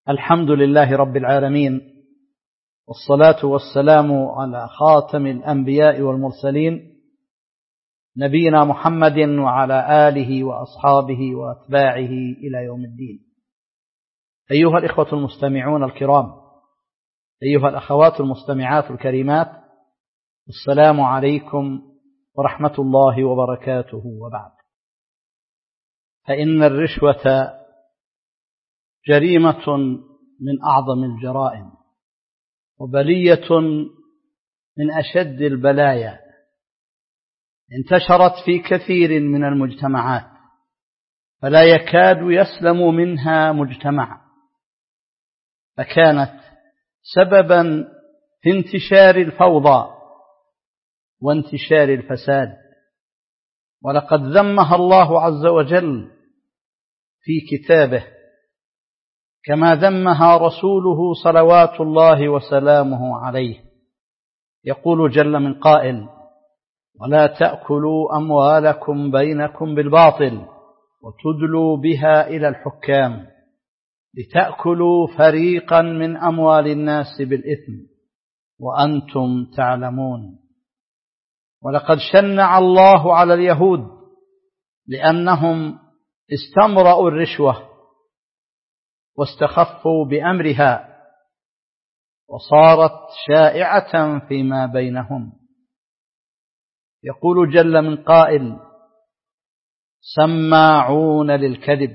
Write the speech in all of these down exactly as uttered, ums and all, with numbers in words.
الحمد لله رب العالمين، والصلاة والسلام على خاتم الأنبياء والمرسلين نبينا محمد وعلى آله وأصحابه وأتباعه إلى يوم الدين. أيها الإخوة المستمعون الكرام، أيها الأخوات المستمعات الكريمات، السلام عليكم ورحمة الله وبركاته. وبعد، فإن الرشوة جريمة من أعظم الجرائم، وبلية من أشد البلايا، انتشرت في كثير من المجتمعات، فلا يكاد يسلم منها مجتمع، فكانت سببا في انتشار الفوضى وانتشار الفساد، ولقد ذمها الله عز وجل في كتابه، كما ذمها رسوله صلوات الله وسلامه عليه. يقول جل من قائل: ولا تأكلوا أموالكم بينكم بالباطل وتدلوا بها إلى الحكام لتأكلوا فريقا من أموال الناس بالإثم وأنتم تعلمون. ولقد شنع الله على اليهود لأنهم استمرأوا الرشوة واستخفوا بأمرها، وصارت شائعة فيما بينهم. يقول جل من قائل: سماعون للكذب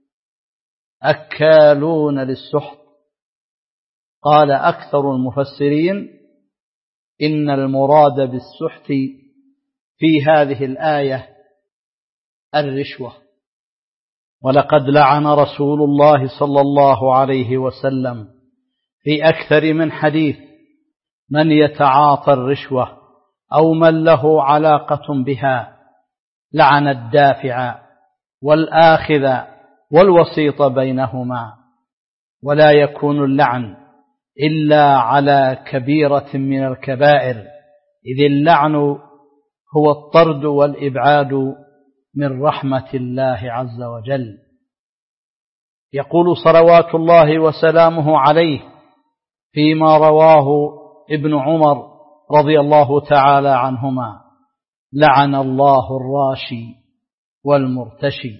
أكالون للسحت. قال أكثر المفسرين إن المراد بالسحت في هذه الآية الرشوة. ولقد لعن رسول الله صلى الله عليه وسلم في أكثر من حديث من يتعاطى الرشوة أو من له علاقة بها، لعن الدافع والآخذ والوسيط بينهما. ولا يكون اللعن إلا على كبيرة من الكبائر، إذ اللعن هو الطرد والإبعاد من رحمة الله عز وجل. يقول صلوات الله وسلامه عليه فيما رواه ابن عمر رضي الله تعالى عنهما: لعن الله الراشي والمرتشي.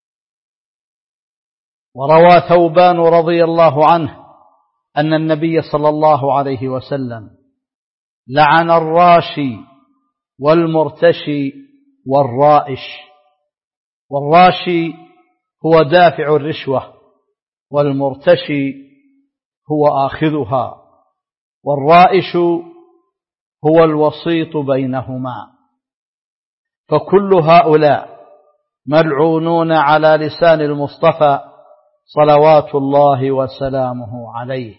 وروى ثوبان رضي الله عنه أن النبي صلى الله عليه وسلم لعن الراشي والمرتشي والرائش. والراشي هو دافع الرشوة، والمرتشي هو آخذها، والرائش هو الوسيط بينهما. فكل هؤلاء ملعونون على لسان المصطفى صلوات الله وسلامه عليه.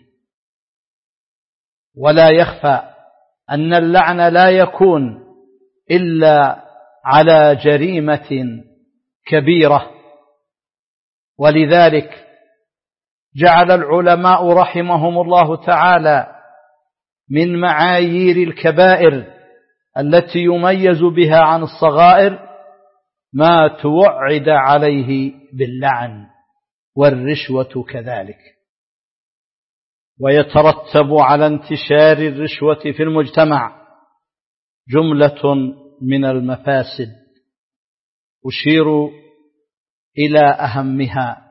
ولا يخفى أن اللعن لا يكون إلا على جريمة كبيرة، ولذلك جعل العلماء رحمهم الله تعالى من معايير الكبائر التي يميز بها عن الصغائر ما توعد عليه باللعن، والرشوة كذلك. ويترتب على انتشار الرشوة في المجتمع جملة من المفاسد، أشير إلى أهمها.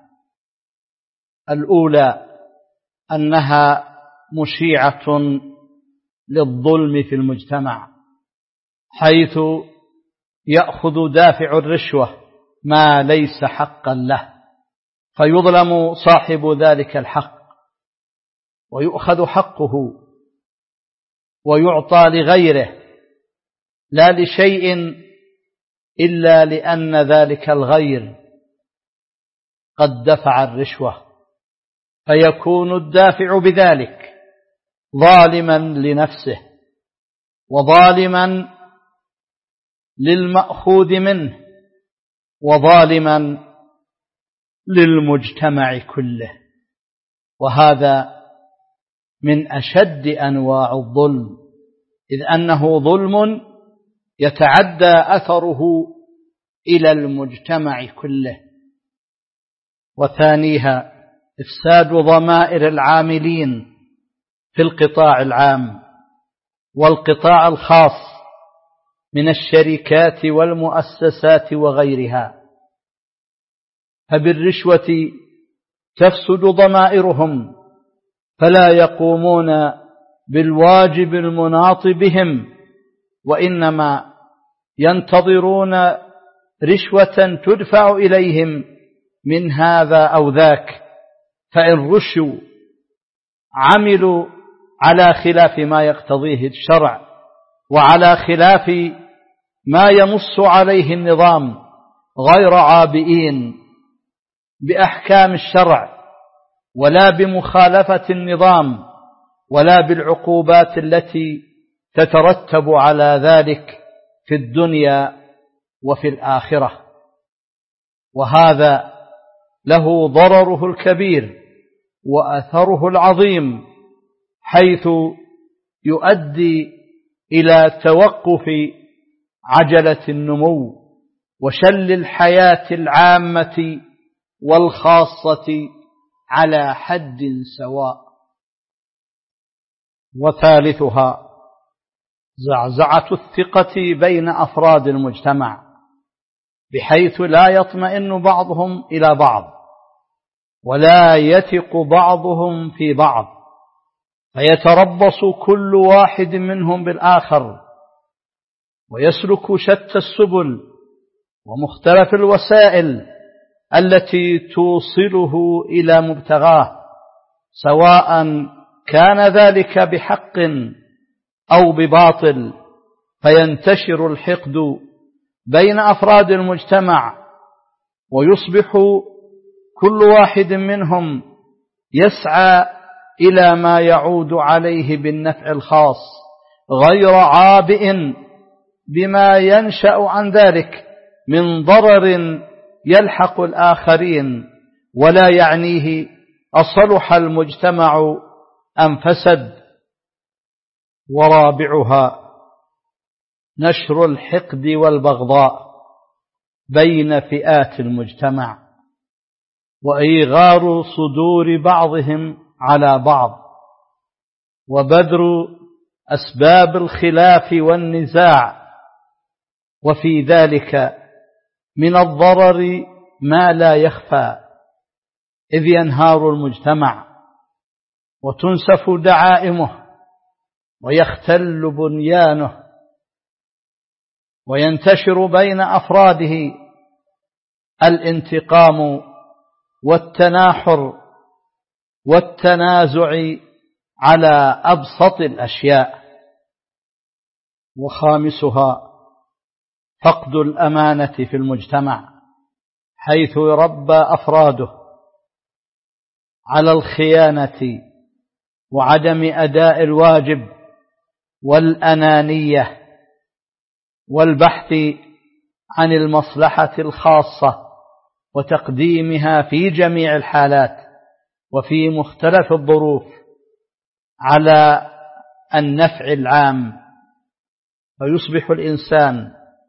الأولى أنها مشيعة للظلم في المجتمع، حيث يأخذ دافع الرشوة ما ليس حقا له، فيظلم صاحب ذلك الحق ويؤخذ حقه ويعطى لغيره، لا لشيء إلا لأن ذلك الغير قد دفع الرشوة، فيكون الدافع بذلك ظالما لنفسه وظالما للمأخوذ منه وظالما للمجتمع كله. وهذا من أشد أنواع الظلم، إذ أنه ظلم يتعدى أثره إلى المجتمع كله. وثانيها إفساد ضمائر العاملين في القطاع العام والقطاع الخاص من الشركات والمؤسسات وغيرها، فبالرشوة تفسد ضمائرهم فلا يقومون بالواجب المناط بهم، وإنما ينتظرون رشوة تدفع إليهم من هذا أو ذاك، فإن رشوا عملوا على خلاف ما يقتضيه الشرع وعلى خلاف ما ينص عليه النظام، غير عابئين بأحكام الشرع ولا بمخالفة النظام ولا بالعقوبات التي تترتب على ذلك في الدنيا وفي الآخرة. وهذا له ضرره الكبير وأثره العظيم، حيث يؤدي إلى توقف عجلة النمو وشل الحياة العامة والخاصة على حد سواء. وثالثها زعزعة الثقة بين أفراد المجتمع، بحيث لا يطمئن بعضهم إلى بعض ولا يثق بعضهم في بعض، فيتربص كل واحد منهم بالآخر ويسلك شتى السبل ومختلف الوسائل التي توصله إلى مبتغاه، سواء كان ذلك بحق أو بباطل، فينتشر الحقد بين أفراد المجتمع، ويصبح كل واحد منهم يسعى إلى ما يعود عليه بالنفع الخاص، غير عابئ بما ينشأ عن ذلك من ضرر يلحق الآخرين، ولا يعنيه أصلح المجتمع أم فسد. ورابعها نشر الحقد والبغضاء بين فئات المجتمع، وإيغار صدور بعضهم على بعض، وبذر أسباب الخلاف والنزاع، وفي ذلك من الضرر ما لا يخفى، إذ ينهار المجتمع وتنسف دعائمه ويختل بنيانه، وينتشر بين أفراده الانتقام والتناحر والتنازع على أبسط الأشياء. وخامسها فقد الأمانة في المجتمع، حيث يربى أفراده على الخيانة وعدم أداء الواجب والأنانية والبحث عن المصلحة الخاصة وتقديمها في جميع الحالات وفي مختلف الظروف على النفع العام، فيصبح الإنسان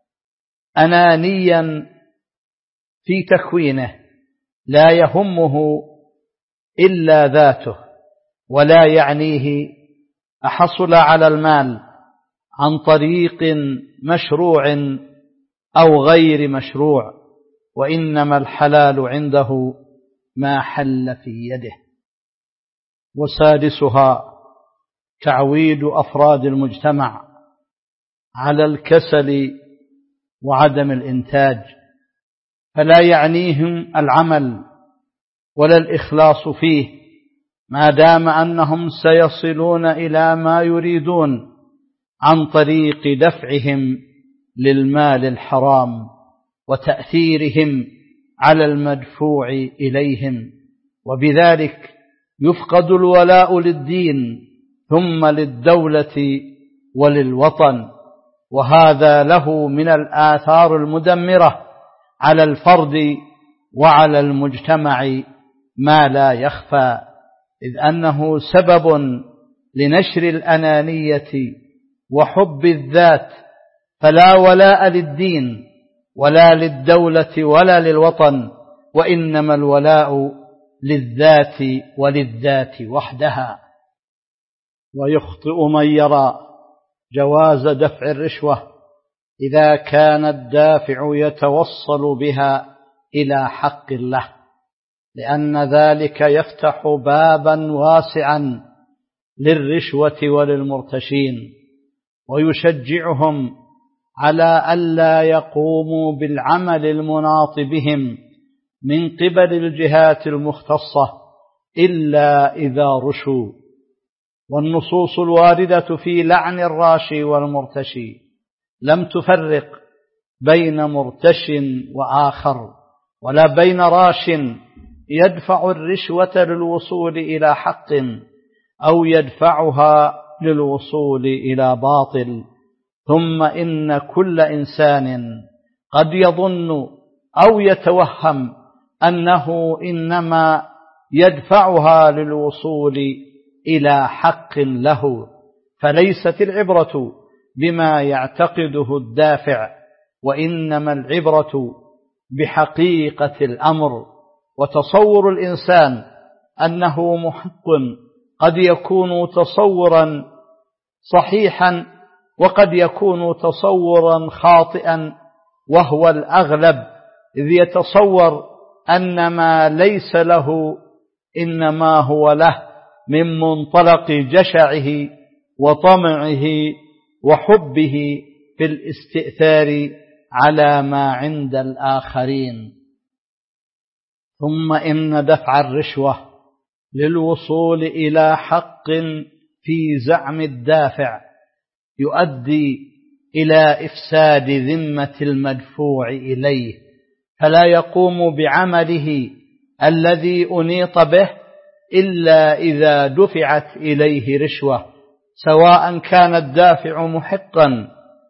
أنانيا في تكوينه، لا يهمه إلا ذاته، ولا يعنيه أحصل على المال عن طريق مشروع أو غير مشروع، وإنما الحلال عنده ما حل في يده. وسادسها تعويد أفراد المجتمع على الكسل وعدم الإنتاج، فلا يعنيهم العمل ولا الإخلاص فيه، ما دام أنهم سيصلون إلى ما يريدون عن طريق دفعهم للمال الحرام وتأثيرهم على المدفوع إليهم، وبذلك يفقد الولاء للدين ثم للدولة وللوطن، وهذا له من الآثار المدمرة على الفرد وعلى المجتمع ما لا يخفى، إذ أنه سبب لنشر الأنانية وحب الذات، فلا ولاء للدين ولا للدولة ولا للوطن، وإنما الولاء للذات وللذات وحدها. ويخطئ من يرى جواز دفع الرشوة إذا كان الدافع يتوصل بها إلى حق له، لأن ذلك يفتح بابا واسعا للرشوة وللمرتشين، ويشجعهم على ألا يقوموا بالعمل المناط بهم من قبل الجهات المختصة إلا إذا رشوا. والنصوص الواردة في لعن الراشي والمرتشي لم تفرق بين مرتش وآخر، ولا بين راش يدفع الرشوة للوصول إلى حق أو يدفعها للوصول إلى باطل. ثم إن كل إنسان قد يظن أو يتوهم أنه إنما يدفعها للوصول إلى حق له، فليست العبرة بما يعتقده الدافع، وإنما العبرة بحقيقة الأمر. وتصور الإنسان أنه محق قد يكون تصورا صحيحا وقد يكون تصورا خاطئا، وهو الأغلب، إذ يتصور أن ما ليس له إنما هو له من منطلق جشعه وطمعه وحبه في الاستئثار على ما عند الآخرين. ثم إن دفع الرشوة للوصول إلى حق في زعم الدافع يؤدي إلى إفساد ذمة المدفوع إليه، فلا يقوم بعمله الذي أنيط به إلا إذا دفعت إليه رشوة، سواء كان الدافع محقا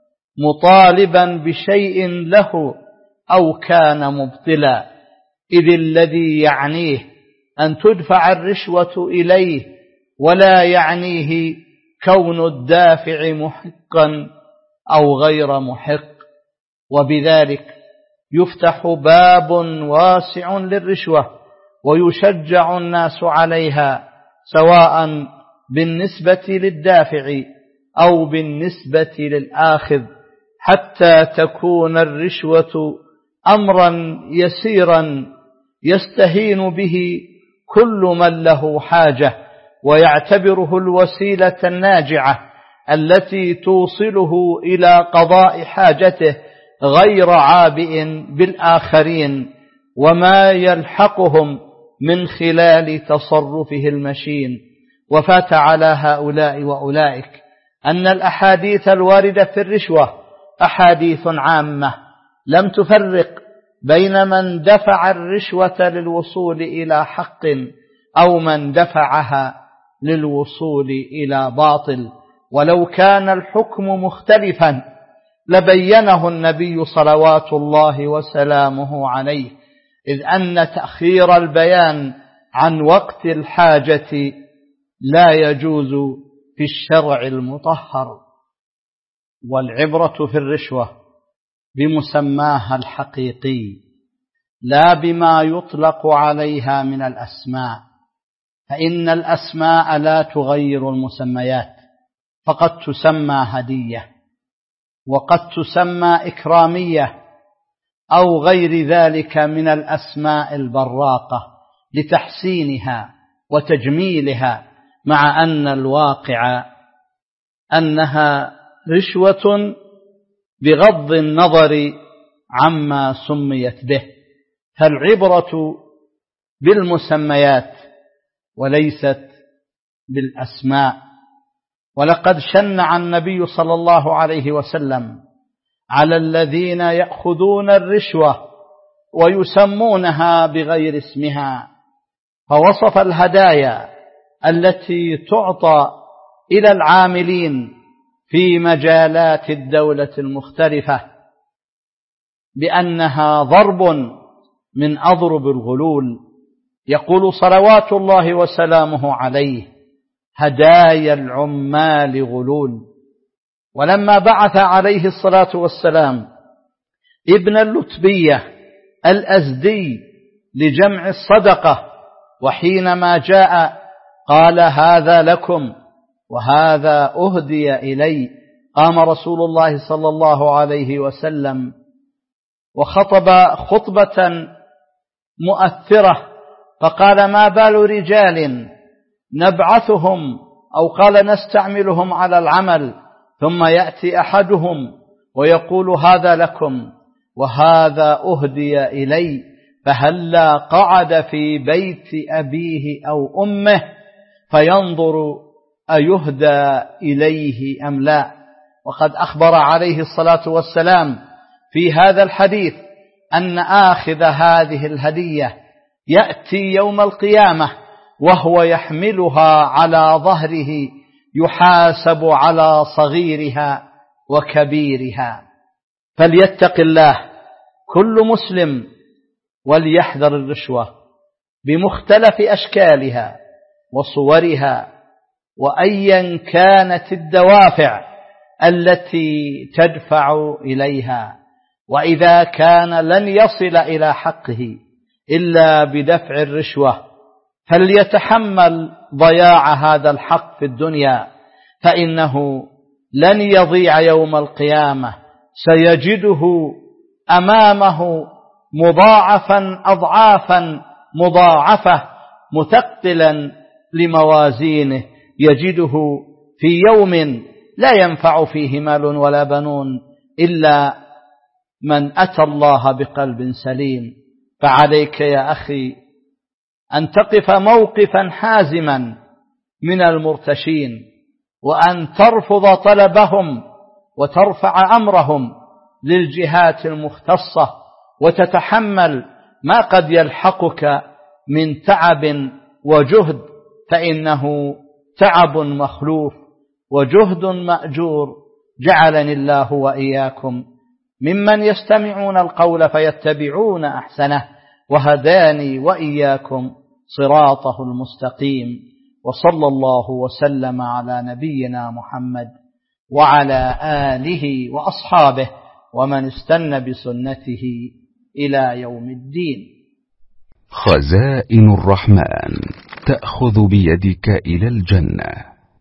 مطالبا بشيء له أو كان مبطلا، إذ الذي يعنيه أن تدفع الرشوة إليه، ولا يعنيه كون الدافع محقا أو غير محق. وبذلك يفتح باب واسع للرشوة ويشجع الناس عليها، سواء بالنسبة للدافع أو بالنسبة للآخذ، حتى تكون الرشوة أمرا يسيرا يستهين به كل من له حاجة، ويعتبره الوسيلة الناجعة التي توصله إلى قضاء حاجته غير عابئ بالآخرين وما يلحقهم من خلال تصرفه المشين. وفات على هؤلاء وأولئك أن الأحاديث الواردة في الرشوة أحاديث عامة لم تفرق بين من دفع الرشوة للوصول إلى حق أو من دفعها للوصول إلى باطل. ولو كان الحكم مختلفا لبينه النبي صلوات الله وسلامه عليه، إذ أن تأخير البيان عن وقت الحاجة لا يجوز في الشرع المطهر. والعبرة في الرشوة بمسماها الحقيقي لا بما يطلق عليها من الأسماء، فإن الأسماء لا تغير المسميات، فقد تسمى هدية وقد تسمى إكرامية أو غير ذلك من الأسماء البراقة لتحسينها وتجميلها، مع أن الواقع أنها رشوة بغض النظر عما سميت به. فالعبرة بالمسميات وليست بالأسماء. ولقد شنع النبي صلى الله عليه وسلم على الذين يأخذون الرشوة ويسمونها بغير اسمها، فوصف الهدايا التي تعطى إلى العاملين في مجالات الدولة المختلفة بأنها ضرب من أضرب الغلول. يقول صلوات الله وسلامه عليه: هدايا العمال غلول. ولما بعث عليه الصلاة والسلام ابن اللتبية الأزدي لجمع الصدقة وحينما جاء قال هذا لكم وهذا أهدي إلي، قام رسول الله صلى الله عليه وسلم وخطب خطبة مؤثرة فقال ما بال رجال نبعثهم أو قال نستعملهم على العمل ثم يأتي أحدهم ويقول هذا لكم وهذا أهدي إلي، فهلا قعد في بيت أبيه أو أمه فينظر أيهدى إليه أم لا. وقد أخبر عليه الصلاة والسلام في هذا الحديث أن آخذ هذه الهدية يأتي يوم القيامة وهو يحملها على ظهره يحاسب على صغيرها وكبيرها. فليتق الله كل مسلم وليحذر الرشوة بمختلف أشكالها وصورها، وأيا كانت الدوافع التي تدفع إليها، وإذا كان لن يصل إلى حقه إلا بدفع الرشوة فليتحمل ضياع هذا الحق في الدنيا، فإنه لن يضيع يوم القيامة، سيجده أمامه مضاعفا أضعافا مضاعفة مثقلا لموازينه، يجده في يوم لا ينفع فيه مال ولا بنون إلا من أتى الله بقلب سليم. فعليك يا أخي أن تقف موقفا حازما من المرتشين، وأن ترفض طلبهم وترفع أمرهم للجهات المختصة، وتتحمل ما قد يلحقك من تعب وجهد، فإنه تعب مخلوف وجهد مأجور. جعلني الله وإياكم ممن يستمعون القول فيتبعون أحسنه، وهداني وإياكم صراطه المستقيم. وصلى الله وسلم على نبينا محمد وعلى آله وأصحابه ومن استنى بسنته إلى يوم الدين. خزائن الرحمن تأخذ بيدك إلى الجنة.